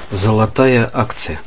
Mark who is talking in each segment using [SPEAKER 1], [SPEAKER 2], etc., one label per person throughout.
[SPEAKER 1] Золотая акция.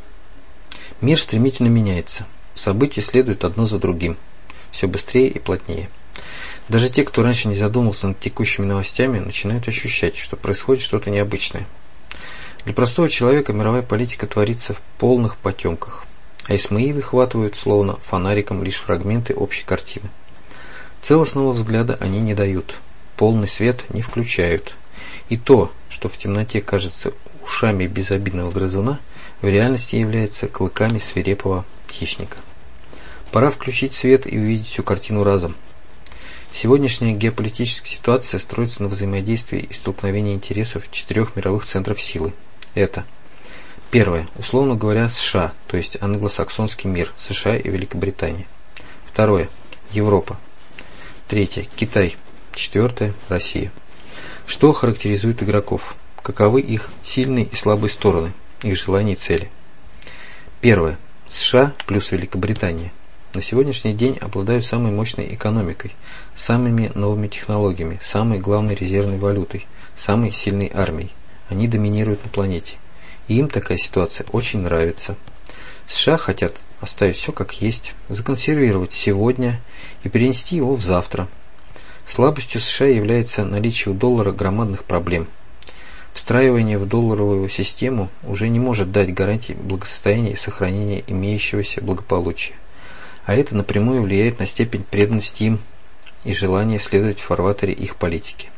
[SPEAKER 1] Мир стремительно меняется. События следуют одно за другим. Все быстрее и плотнее. Даже те, кто раньше не задумывался над текущими новостями, начинают ощущать, что происходит что-то необычное. Для простого человека мировая политика творится в полных потемках. А ИСМИ выхватывают, словно фонариком, лишь фрагменты общей картины. Целостного взгляда они не дают. Полный свет не включают. И то, что в темноте кажется ушами безобидного грызуна, в реальности является клыками свирепого хищника. Пора включить свет и увидеть всю картину разом. Сегодняшняя геополитическая ситуация строится на взаимодействии и столкновении интересов 4 мировых центров силы. Это: первое, условно говоря, США, то есть англосаксонский мир, США и Великобритания. Второе, Европа. Третье, Китай. Четвертое, Россия. Что характеризует игроков? Каковы их сильные и слабые стороны, их желания и цели? Первое. США плюс Великобритания на сегодняшний день обладают самой мощной экономикой, самыми новыми технологиями, самой главной резервной валютой, самой сильной армией. Они доминируют на планете. И им такая ситуация очень нравится. США хотят оставить все как есть, законсервировать сегодня и перенести его в завтра. Слабостью США является наличие у доллара громадных проблем. Встраивание в долларовую систему уже не может дать гарантий благосостояния и сохранения имеющегося благополучия. А это напрямую влияет на степень преданности им и желание следовать в фарватере их политики.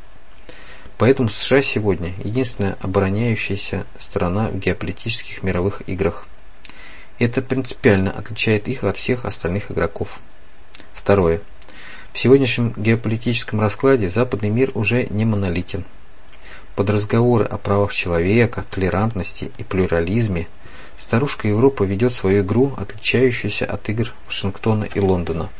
[SPEAKER 1] Поэтому США сегодня единственная обороняющаяся страна в геополитических мировых играх. Это принципиально отличает их от всех остальных игроков. Второе. В сегодняшнем геополитическом раскладе западный мир уже не монолитен. Под разговоры о правах человека, толерантности и плюрализме старушка Европа ведет свою игру, отличающуюся от игр Вашингтона и Лондона.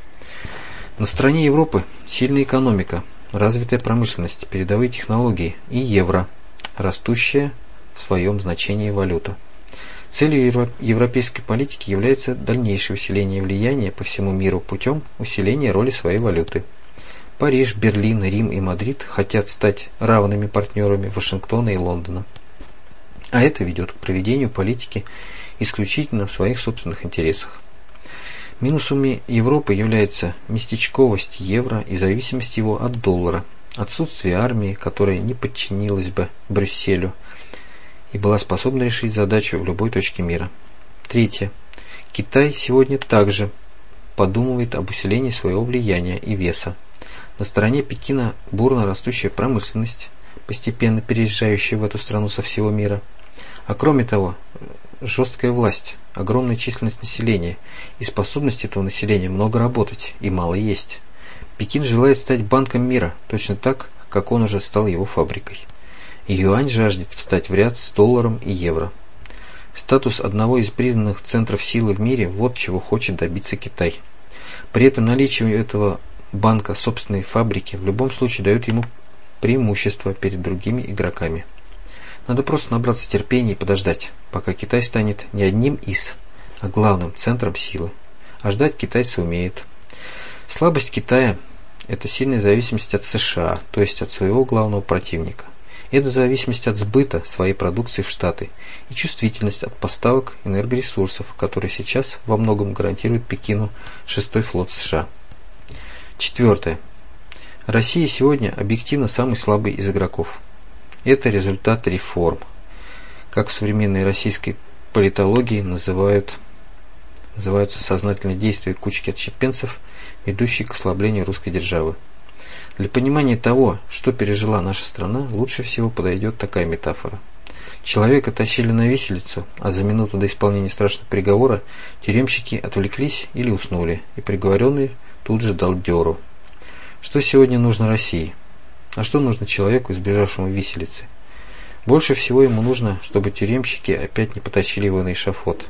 [SPEAKER 1] На стороне Европы сильная экономика, развитая промышленность, передовые технологии и евро, растущая в своем значении валюта. Целью европейской политики является дальнейшее усиление влияния по всему миру путем усиления роли своей валюты. Париж, Берлин, Рим и Мадрид хотят стать равными партнерами Вашингтона и Лондона. А это ведет к проведению политики исключительно в своих собственных интересах. Минусами Европы является местечковость евро и зависимость его от доллара, отсутствие армии, которая не подчинилась бы Брюсселю и была способна решить задачу в любой точке мира. Третье. Китай сегодня также подумывает об усилении своего влияния и веса. На стороне Пекина бурно растущая промышленность, постепенно переезжающая в эту страну со всего мира. А кроме того, жесткая власть, огромная численность населения и способность этого населения много работать и мало есть. Пекин желает стать банком мира, точно так, как он уже стал его фабрикой. Юань жаждет встать в ряд с долларом и евро. Статус одного из признанных центров силы в мире – вот чего хочет добиться Китай. При этом наличие этого банка собственной фабрики в любом случае дает ему преимущество перед другими игроками. Надо просто набраться терпения и подождать, пока Китай станет не одним из, а главным центром силы. А ждать китайцы умеют. Слабость Китая – это сильная зависимость от США, то есть от своего главного противника. Это зависимость от сбыта своей продукции в Штаты и чувствительность от поставок энергоресурсов, которые сейчас во многом гарантирует Пекину 6-й флот США. Четвертое. Россия сегодня объективно самый слабый из игроков. Это результат реформ, как в современной российской политологии называются сознательные действия кучки отщепенцев, ведущие к ослаблению русской державы. Для понимания того, что пережила наша страна, лучше всего подойдет такая метафора. Человека тащили на виселицу, а за минуту до исполнения страшного приговора тюремщики отвлеклись или уснули, и приговоренный тут же дал дёру. Что сегодня нужно России? А что нужно человеку, избежавшему виселицы? Больше всего ему нужно, чтобы тюремщики опять не потащили его на эшафот.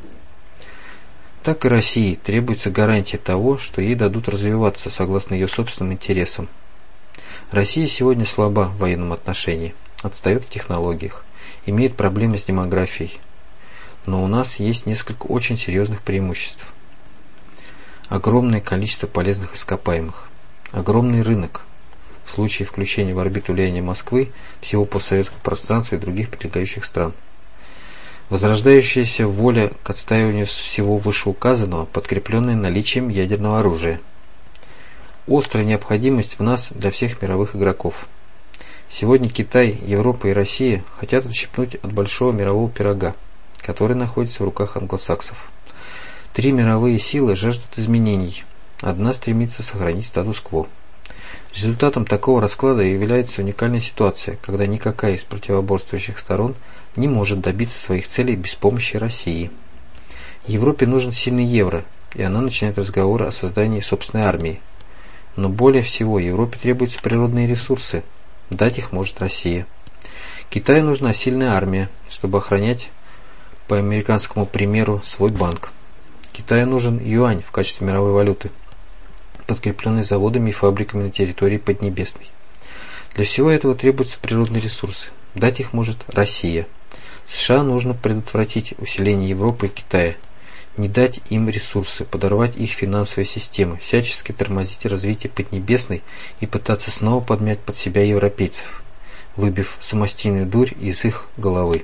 [SPEAKER 1] Так и России требуется гарантия того, что ей дадут развиваться согласно ее собственным интересам. Россия сегодня слаба в военном отношении, отстает в технологиях, имеет проблемы с демографией. Но у нас есть несколько очень серьезных преимуществ. Огромное количество полезных ископаемых, огромный рынок, в случае включения в орбиту влияния Москвы, всего постсоветского пространства и других прилегающих стран. Возрождающаяся воля к отстаиванию всего вышеуказанного, подкрепленная наличием ядерного оружия. Острая необходимость в нас для всех мировых игроков. Сегодня Китай, Европа и Россия хотят отщипнуть от большого мирового пирога, который находится в руках англосаксов. 3 мировые силы жаждут изменений. Одна стремится сохранить статус-кво. Результатом такого расклада является уникальная ситуация, когда никакая из противоборствующих сторон не может добиться своих целей без помощи России. Европе нужен сильный евро, и она начинает разговоры о создании собственной армии. Но более всего Европе требуются природные ресурсы. Дать их может Россия. Китаю нужна сильная армия, чтобы охранять, по американскому примеру, свой банк. Китаю нужен юань в качестве мировой валюты, подкрепленный заводами и фабриками на территории Поднебесной. Для всего этого требуются природные ресурсы. Дать их может Россия. США нужно предотвратить усиление Европы и Китая, не дать им ресурсы, подорвать их финансовые системы, всячески тормозить развитие Поднебесной и пытаться снова подмять под себя европейцев, выбив самостийную дурь из их головы.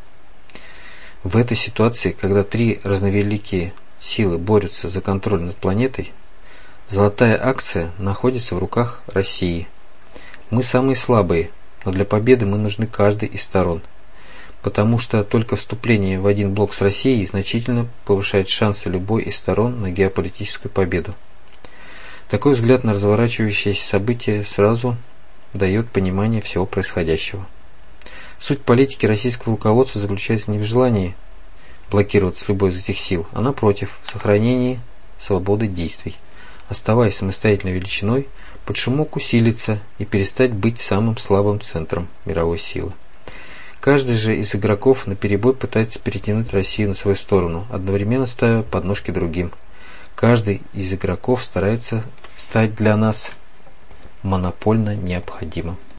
[SPEAKER 1] В этой ситуации, когда 3 разновеликие силы борются за контроль над планетой, золотая акция находится в руках России. Мы самые слабые, но для победы мы нужны каждой из сторон, потому что только вступление в один блок с Россией значительно повышает шансы любой из сторон на геополитическую победу. Такой взгляд на разворачивающиеся события сразу дает понимание всего происходящего. Суть политики российского руководства заключается не в желании блокироваться любой из этих сил, а напротив, в сохранении свободы действий, оставаясь самостоятельной величиной, под шумок усилиться и перестать быть самым слабым центром мировой силы. Каждый же из игроков наперебой пытается перетянуть Россию на свою сторону, одновременно ставя подножки другим. Каждый из игроков старается стать для нас монопольно необходимым.